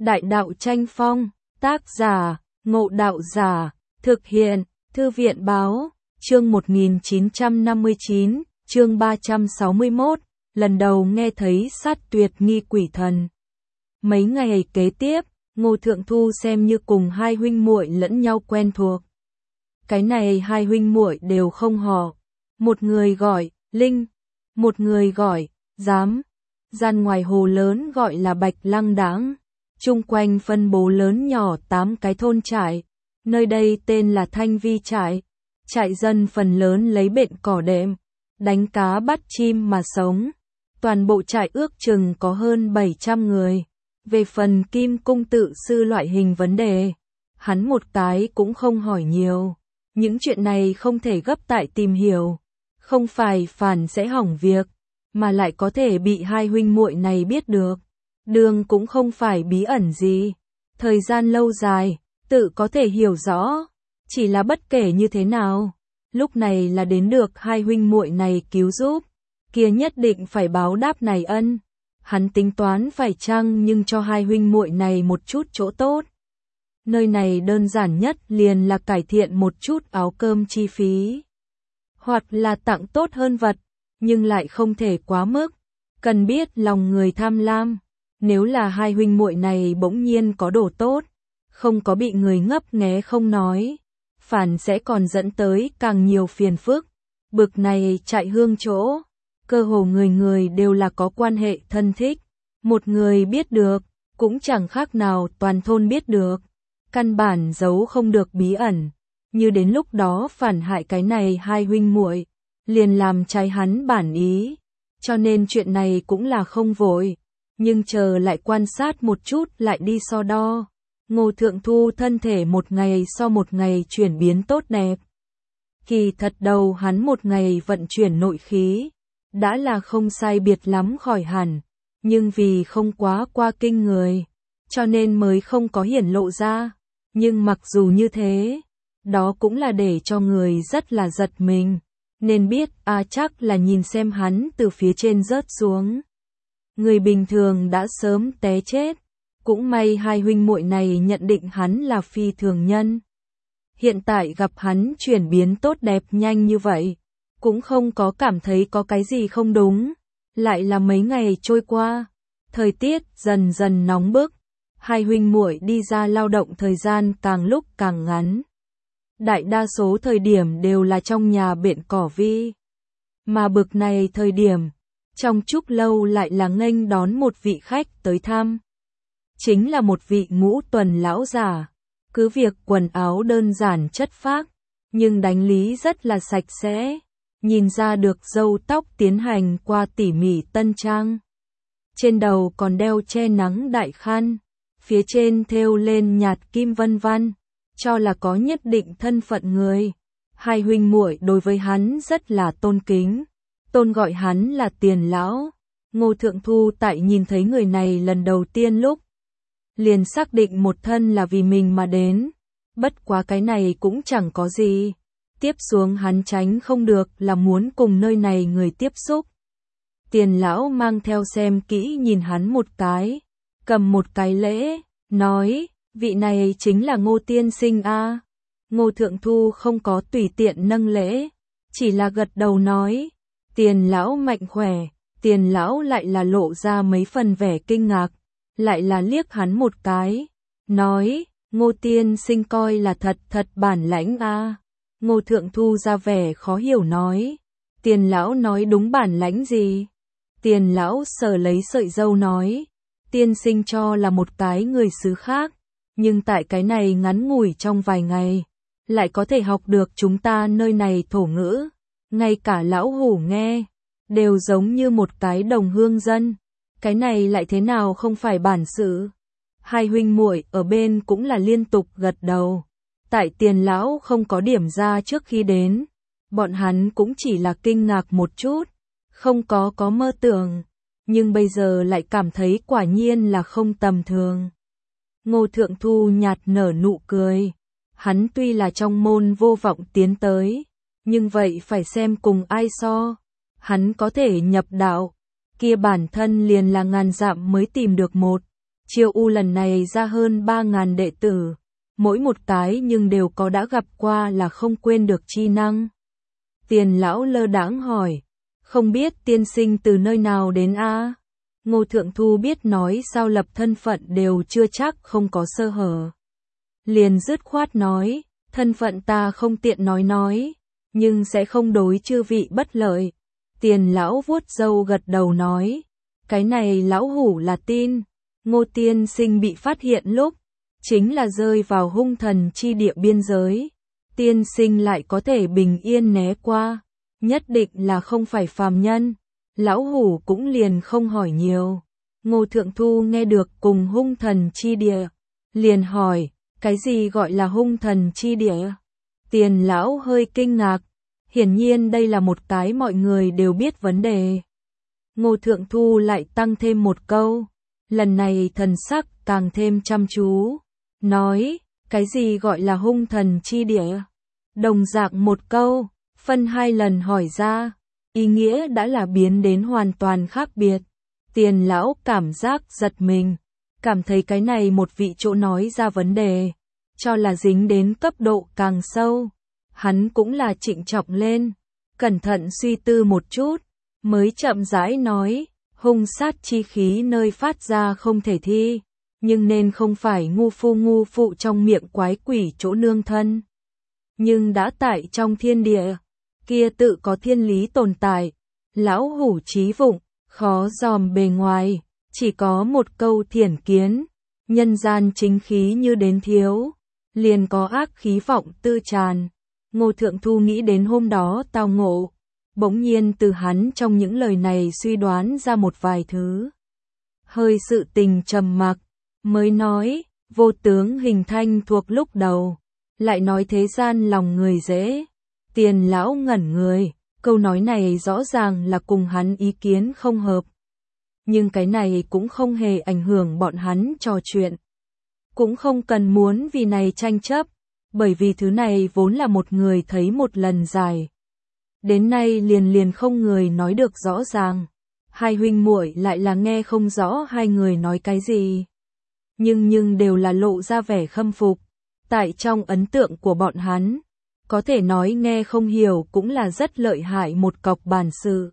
Đại đạo tranh phong, tác giả, Ngộ Đạo Giả, thực hiện, Thư viện báo, chương 1959, chương 361, lần đầu nghe thấy sát tuyệt nghi quỷ thần. Mấy ngày kế tiếp, Ngô Thượng Thu xem như cùng hai huynh muội lẫn nhau quen thuộc. Cái này hai huynh muội đều không họ, một người gọi Linh, một người gọi Giám. Gian ngoài hồ lớn gọi là Bạch Lăng Đãng, chung quanh phân bố lớn nhỏ 8 cái thôn trại, nơi đây tên là Thanh Vi trại. Trại dân phần lớn lấy bện cỏ đệm, đánh cá bắt chim mà sống. Toàn bộ trại ước chừng có hơn 700 người. Về phần Kim Cung tự sư loại hình vấn đề, hắn một cái cũng không hỏi nhiều. Những chuyện này không thể gấp tại tìm hiểu, không phải phản sẽ hỏng việc, mà lại có thể bị hai huynh muội này biết được. Đường cũng không phải bí ẩn gì, thời gian lâu dài, tự có thể hiểu rõ, chỉ là bất kể như thế nào, lúc này là đến được hai huynh muội này cứu giúp, kia nhất định phải báo đáp này ân. Hắn tính toán phải chăng nhưng cho hai huynh muội này một chút chỗ tốt. Nơi này đơn giản nhất liền là cải thiện một chút áo cơm chi phí, hoặc là tặng tốt hơn vật, nhưng lại không thể quá mức. Cần biết lòng người tham lam, nếu là hai huynh muội này bỗng nhiên có đồ tốt, không có bị người ngấp nghé không nói, phản sẽ còn dẫn tới càng nhiều phiền phức. Bực này chạy hương chỗ, cơ hồ người người đều là có quan hệ thân thích, một người biết được, cũng chẳng khác nào toàn thôn biết được, căn bản giấu không được bí ẩn, như đến lúc đó phản hại cái này hai huynh muội, liền làm trái hắn bản ý, cho nên chuyện này cũng là không vội, nhưng chờ lại quan sát một chút lại đi so đo. Ngô Thượng Thu thân thể một ngày so một ngày chuyển biến tốt đẹp. Kỳ thật đầu hắn một ngày vận chuyển nội khí, đã là không sai biệt lắm khỏi hẳn, nhưng vì không quá qua kinh người, cho nên mới không có hiển lộ ra. Nhưng mặc dù như thế, đó cũng là để cho người rất là giật mình, nên biết chắc là nhìn xem hắn từ phía trên rớt xuống. Người bình thường đã sớm té chết, cũng may hai huynh muội này nhận định hắn là phi thường nhân. Hiện tại gặp hắn chuyển biến tốt đẹp nhanh như vậy, cũng không có cảm thấy có cái gì không đúng. Lại là mấy ngày trôi qua, thời tiết dần dần nóng bức, hai huynh muội đi ra lao động thời gian càng lúc càng ngắn. Đại đa số thời điểm đều là trong nhà bện cỏ vi. Mà bực này thời điểm, trong chúc lâu lại là nghênh đón một vị khách tới thăm. Chính là một vị ngũ tuần lão già, cứ việc quần áo đơn giản chất phác, nhưng đánh lý rất là sạch sẽ, nhìn ra được râu tóc tiến hành qua tỉ mỉ tân trang. Trên đầu còn đeo che nắng đại khăn, phía trên thêu lên nhạt kim vân vân, cho là có nhất định thân phận người. Hai huynh muội đối với hắn rất là tôn kính, tôn gọi hắn là Tiền lão. Ngô Thượng Thu tại nhìn thấy người này lần đầu tiên lúc, liền xác định một thân là vì mình mà đến, bất quá cái này cũng chẳng có gì. Tiếp xuống hắn tránh không được là muốn cùng nơi này người tiếp xúc. Tiền lão mang theo xem kỹ nhìn hắn một cái, cầm một cái lễ, nói, vị này chính là Ngô tiên sinh a. Ngô Thượng Thu không có tùy tiện nâng lễ, chỉ là gật đầu nói, Tiền lão mạnh khỏe. Tiền lão lại là lộ ra mấy phần vẻ kinh ngạc, lại là liếc hắn một cái, nói, Ngô tiên sinh coi là thật bản lãnh a. Ngô Thượng Thu ra vẻ khó hiểu nói, Tiền lão nói đúng bản lãnh gì? Tiền lão sờ lấy sợi râu nói, tiên sinh cho là một cái người xứ khác, nhưng tại cái này ngắn ngủi trong vài ngày, lại có thể học được chúng ta nơi này thổ ngữ, ngay cả lão hủ nghe, đều giống như một cái đồng hương dân, cái này lại thế nào không phải bản sự? Hai huynh muội ở bên cũng là liên tục gật đầu. Tại Tiền lão không có điểm ra trước khi đến, bọn hắn cũng chỉ là kinh ngạc một chút, không có mơ tưởng, nhưng bây giờ lại cảm thấy quả nhiên là không tầm thường. Ngô Thượng Thu nhạt nở nụ cười, hắn tuy là trong môn vô vọng tiến tới, nhưng vậy phải xem cùng ai so. Hắn có thể nhập đạo, kia bản thân liền là ngàn dặm mới tìm được một, Chiêu U lần này ra hơn 3.000 đệ tử, mỗi một cái nhưng đều có đã gặp qua là không quên được chi năng. Tiền lão lơ đãng hỏi, không biết tiên sinh từ nơi nào đến a? Ngô Thượng Thu biết nói sao lập thân phận đều chưa chắc không có sơ hở. Liền dứt khoát nói, thân phận ta không tiện nói, nhưng sẽ không đối chư vị bất lợi. Tiền lão vuốt râu gật đầu nói, cái này lão hủ là tin. Ngô tiên sinh bị phát hiện lúc, chính là rơi vào hung thần chi địa biên giới. Tiên sinh lại có thể bình yên né qua, nhất định là không phải phàm nhân. Lão hủ cũng liền không hỏi nhiều. Ngô Thượng Thu nghe được cùng hung thần chi địa, liền hỏi, cái gì gọi là hung thần chi địa? Tiền lão hơi kinh ngạc, hiển nhiên đây là một cái mọi người đều biết vấn đề. Ngô Thượng Thu lại tăng thêm một câu, lần này thần sắc càng thêm chăm chú, nói, cái gì gọi là hung thần chi địa? Đồng dạng một câu, phân hai lần hỏi ra, ý nghĩa đã là biến đến hoàn toàn khác biệt. Tiền lão cảm giác giật mình, cảm thấy cái này một vị chỗ nói ra vấn đề, cho là dính đến cấp độ càng sâu. Hắn cũng là trịnh trọng lên, cẩn thận suy tư một chút, mới chậm rãi nói, hung sát chi khí nơi phát ra không thể thi, nhưng nên không phải ngu phụ trong miệng quái quỷ chỗ nương thân. Nhưng đã tại trong thiên địa, kia tự có thiên lý tồn tại, lão hủ trí vụng, khó dòm bề ngoài, chỉ có một câu thiển kiến, nhân gian chính khí như đến thiếu, liền có ác khí vọng tư tràn. Ngô Thượng Thu nghĩ đến hôm đó tao ngộ, bỗng nhiên từ hắn trong những lời này suy đoán ra một vài thứ. Hơi sự tình trầm mặc, mới nói, vô tướng hình thanh thuộc lúc đầu, lại nói thế gian lòng người dễ. Tiền lão ngẩn người, câu nói này rõ ràng là cùng hắn ý kiến không hợp. Nhưng cái này cũng không hề ảnh hưởng bọn hắn trò chuyện. Cũng không cần muốn vì này tranh chấp, bởi vì thứ này vốn là một người thấy một lần dài. Đến nay liền không người nói được rõ ràng. Hai huynh muội lại là nghe không rõ hai người nói cái gì. Nhưng đều là lộ ra vẻ khâm phục. Tại trong ấn tượng của bọn hắn, có thể nói nghe không hiểu cũng là rất lợi hại một cọc bản sự.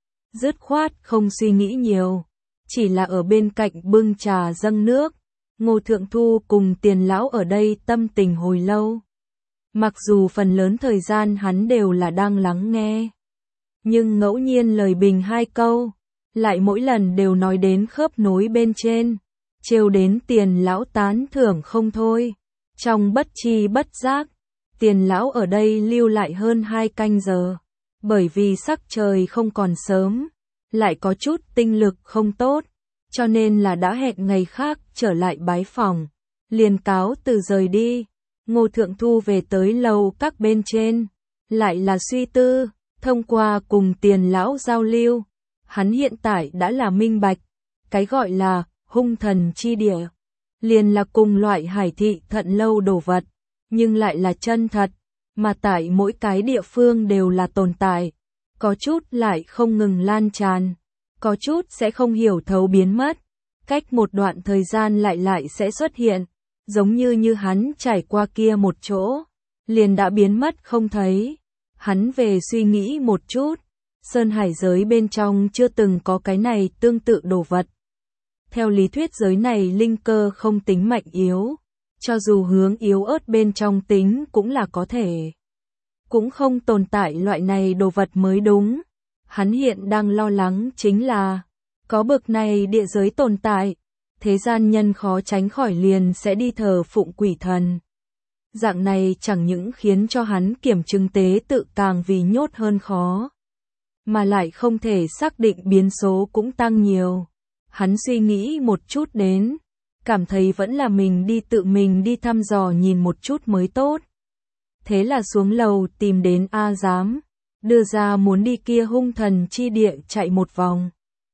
Dứt khoát không suy nghĩ nhiều, chỉ là ở bên cạnh bưng trà dâng nước. Ngô Thượng Thu cùng Tiền lão ở đây tâm tình hồi lâu. Mặc dù phần lớn thời gian hắn đều là đang lắng nghe, nhưng ngẫu nhiên lời bình hai câu, lại mỗi lần đều nói đến khớp nối bên trên, trêu đến Tiền lão tán thưởng không thôi. Trong bất chi bất giác, Tiền lão ở đây lưu lại hơn 2 canh giờ, bởi vì sắc trời không còn sớm, lại có chút tinh lực không tốt, cho nên là đã hẹn ngày khác trở lại bái phòng, liền cáo từ rời đi. Ngô Thượng Thu về tới lầu các bên trên, lại là suy tư, thông qua cùng Tiền lão giao lưu, hắn hiện tại đã là minh bạch, cái gọi là hung thần chi địa, liền là cùng loại hải thị thận lâu đồ vật, nhưng lại là chân thật, mà tại mỗi cái địa phương đều là tồn tại, có chút lại không ngừng lan tràn, có chút sẽ không hiểu thấu biến mất, cách một đoạn thời gian lại sẽ xuất hiện, giống như hắn trải qua kia một chỗ, liền đã biến mất không thấy. Hắn về suy nghĩ một chút, sơn hải giới bên trong chưa từng có cái này tương tự đồ vật. Theo lý thuyết giới này linh cơ không tính mạnh yếu, cho dù hướng yếu ớt bên trong tính cũng là có thể. Cũng không tồn tại loại này đồ vật mới đúng. Hắn hiện đang lo lắng chính là, có bực này địa giới tồn tại, thế gian nhân khó tránh khỏi liền sẽ đi thờ phụng quỷ thần. Dạng này chẳng những khiến cho hắn kiểm chứng tế tự càng vì nhốt hơn khó, mà lại không thể xác định biến số cũng tăng nhiều. Hắn suy nghĩ một chút đến, cảm thấy vẫn là mình tự mình đi thăm dò nhìn một chút mới tốt. Thế là xuống lầu tìm đến A Giám, đưa ra muốn đi kia hung thần chi địa chạy một vòng.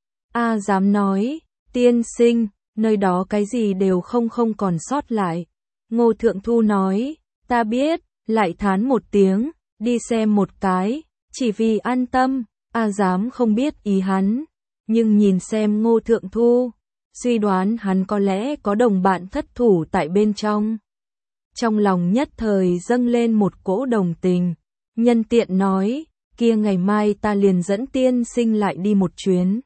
A Giám nói, tiên sinh, nơi đó cái gì đều không còn sót lại. Ngô Thượng Thu nói, ta biết, lại thán một tiếng, đi xem một cái, chỉ vì an tâm. A Giám không biết ý hắn, nhưng nhìn xem Ngô Thượng Thu, suy đoán hắn có lẽ có đồng bạn thất thủ tại bên trong. Trong lòng nhất thời dâng lên một cỗ đồng tình, nhân tiện nói, kia ngày mai ta liền dẫn tiên sinh lại đi một chuyến.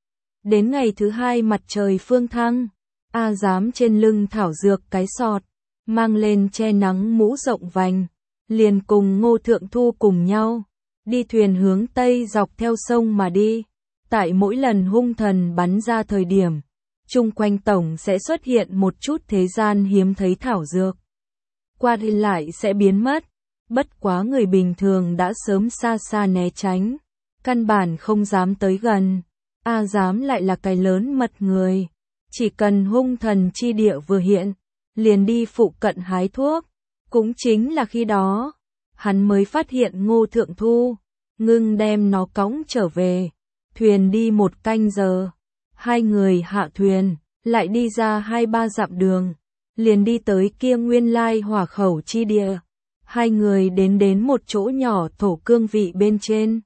Đến ngày thứ hai mặt trời phương thăng, A Dám trên lưng thảo dược cái sọt, mang lên che nắng mũ rộng vành, liền cùng Ngô Thượng Thu cùng nhau, đi thuyền hướng Tây dọc theo sông mà đi. Tại mỗi lần hung thần bắn ra thời điểm, chung quanh tổng sẽ xuất hiện một chút thế gian hiếm thấy thảo dược. Qua đi lại sẽ biến mất, bất quá người bình thường đã sớm xa xa né tránh, căn bản không dám tới gần. A Dám lại là cái lớn mật người, chỉ cần hung thần chi địa vừa hiện, liền đi phụ cận hái thuốc. Cũng chính là khi đó, hắn mới phát hiện Ngô Thượng Thu, ngưng đem nó cõng trở về. Thuyền đi 1 canh giờ, hai người hạ thuyền, lại đi ra 2-3 dặm đường, liền đi tới kia nguyên lai hỏa khẩu chi địa. Hai người đến một chỗ nhỏ thổ cương vị bên trên.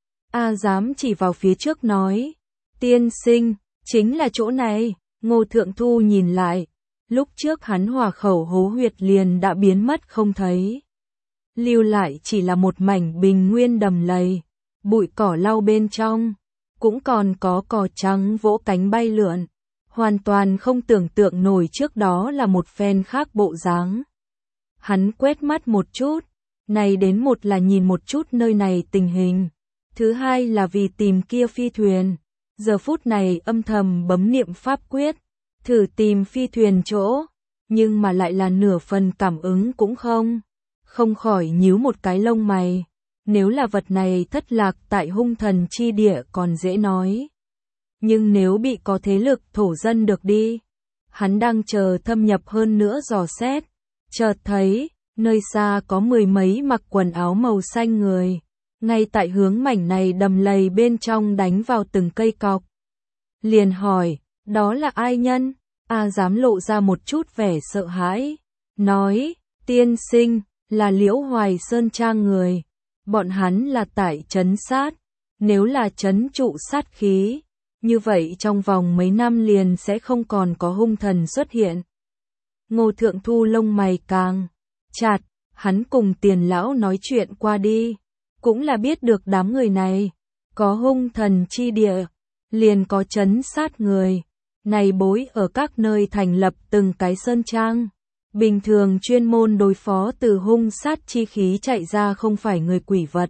A Dám chỉ vào phía trước nói, tiên sinh, chính là chỗ này. Ngô Thượng Thu nhìn lại, lúc trước hắn hỏa khẩu hố huyệt liền đã biến mất không thấy. Lưu lại chỉ là một mảnh bình nguyên đầm lầy, bụi cỏ lau bên trong, cũng còn có cò trắng vỗ cánh bay lượn, hoàn toàn không tưởng tượng nổi trước đó là một phen khác bộ dáng. Hắn quét mắt một chút, này đến một là nhìn một chút nơi này tình hình, thứ hai là vì tìm kia phi thuyền. Giờ phút này âm thầm bấm niệm pháp quyết, thử tìm phi thuyền chỗ, nhưng mà lại là nửa phần cảm ứng cũng không khỏi nhíu một cái lông mày. Nếu là vật này thất lạc tại hung thần chi địa còn dễ nói, nhưng nếu bị có thế lực thổ dân được đi, hắn đang chờ thâm nhập hơn nữa dò xét, chợt thấy nơi xa có 10 mấy mặc quần áo màu xanh người, ngay tại hướng mảnh này đầm lầy bên trong đánh vào từng cây cọc. Liền hỏi, đó là ai nhân? A Dám lộ ra một chút vẻ sợ hãi, nói, tiên sinh, là Liễu Hoài Sơn Trang người, bọn hắn là tại trấn sát, nếu là trấn trụ sát khí, như vậy trong vòng mấy năm liền sẽ không còn có hung thần xuất hiện. Ngô Thượng Thu lông mày càng chặt, hắn cùng Tiền lão nói chuyện qua đi, cũng là biết được đám người này, có hung thần chi địa, liền có trấn sát người, này bối ở các nơi thành lập từng cái sơn trang, bình thường chuyên môn đối phó từ hung sát chi khí chạy ra không phải người quỷ vật.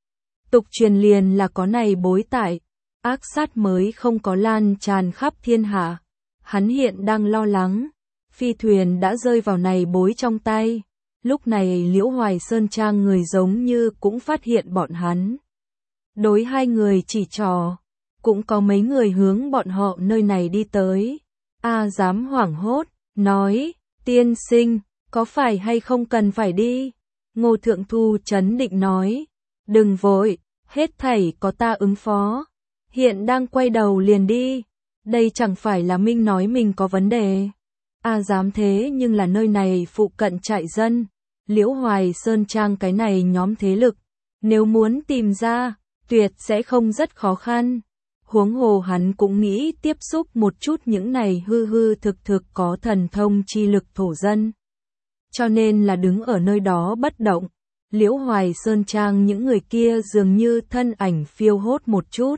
Tục truyền liền là có này bối tại, ác sát mới không có lan tràn khắp thiên hạ. Hắn hiện đang lo lắng, phi thuyền đã rơi vào này bối trong tay. Lúc này Liễu Hoài Sơn Trang người giống như cũng phát hiện bọn hắn. Đối hai người chỉ trò, cũng có mấy người hướng bọn họ nơi này đi tới. A Dám hoảng hốt, nói, tiên sinh, có phải hay không cần phải đi? Ngô Thượng Thu trấn định nói, đừng vội, hết thảy có ta ứng phó. Hiện đang quay đầu liền đi, đây chẳng phải là Minh nói mình có vấn đề. A Dám thế nhưng là nơi này phụ cận trại dân, Liễu Hoài Sơn Trang cái này nhóm thế lực, nếu muốn tìm ra, tuyệt sẽ không rất khó khăn. Huống hồ hắn cũng nghĩ tiếp xúc một chút những này hư hư thực có thần thông chi lực thổ dân. Cho nên là đứng ở nơi đó bất động, Liễu Hoài Sơn Trang những người kia dường như thân ảnh phiêu hốt một chút.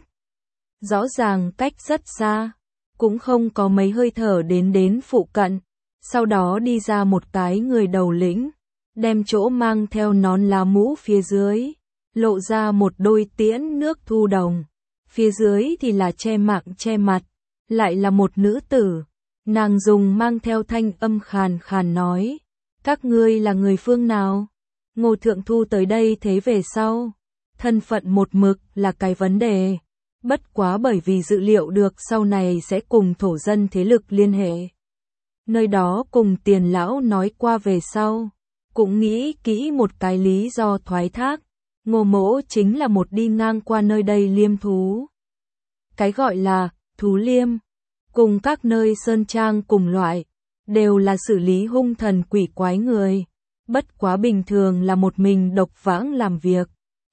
Rõ ràng cách rất xa, cũng không có mấy hơi thở đến phụ cận, sau đó đi ra một cái người đầu lĩnh, đem chỗ mang theo nón lá mũ phía dưới, lộ ra một đôi tiễn nước thu đồng, phía dưới thì là che mạng che mặt, lại là một nữ tử, nàng dùng mang theo thanh âm khàn khàn nói, các ngươi là người phương nào? Ngô Thượng Thu tới đây thế về sau, thân phận một mực là cái vấn đề. Bất quá bởi vì dự liệu được sau này sẽ cùng thổ dân thế lực liên hệ. Nơi đó cùng Tiền lão nói qua về sau, cũng nghĩ kỹ một cái lý do thoái thác, Ngô mỗ chính là một đi ngang qua nơi đây liêm thú. Cái gọi là thú liêm, cùng các nơi sơn trang cùng loại, đều là xử lý hung thần quỷ quái người. Bất quá bình thường là một mình độc vãng làm việc,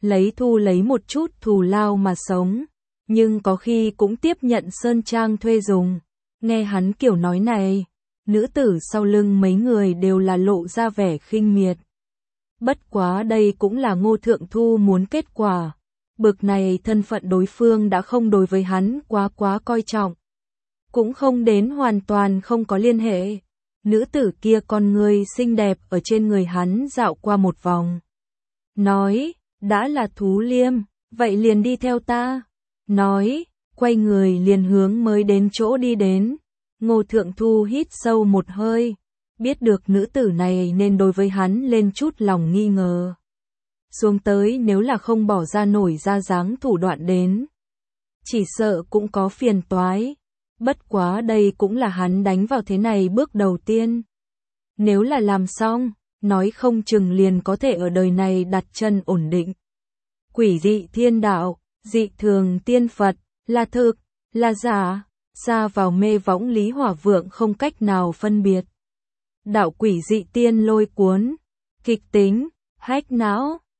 lấy một chút thù lao mà sống. Nhưng có khi cũng tiếp nhận sơn trang thuê dùng. Nghe hắn kiểu nói này, nữ tử sau lưng mấy người đều là lộ ra vẻ khinh miệt. Bất quá đây cũng là Ngô Thượng Thu muốn kết quả. Bực này thân phận đối phương đã không đối với hắn quá coi trọng. Cũng không đến hoàn toàn không có liên hệ. Nữ tử kia con người xinh đẹp ở trên người hắn dạo qua một vòng. Nói, đã là Thú Liêm, vậy liền đi theo ta. Nói, quay người liền hướng mới đến chỗ đi đến. Ngô Thượng Thu hít sâu một hơi, biết được nữ tử này nên đối với hắn lên chút lòng nghi ngờ. Xuống tới nếu là không bỏ ra nổi ra dáng thủ đoạn đến, chỉ sợ cũng có phiền toái. Bất quá đây cũng là hắn đánh vào thế này bước đầu tiên. Nếu là làm xong, nói không chừng liền có thể ở đời này đặt chân ổn định. Quỷ dị thiên đạo, dị thường tiên Phật, là thực, là giả, xa vào mê võng Lý Hỏa Vượng không cách nào phân biệt. Đạo quỷ dị tiên lôi cuốn, kịch tính, hách não,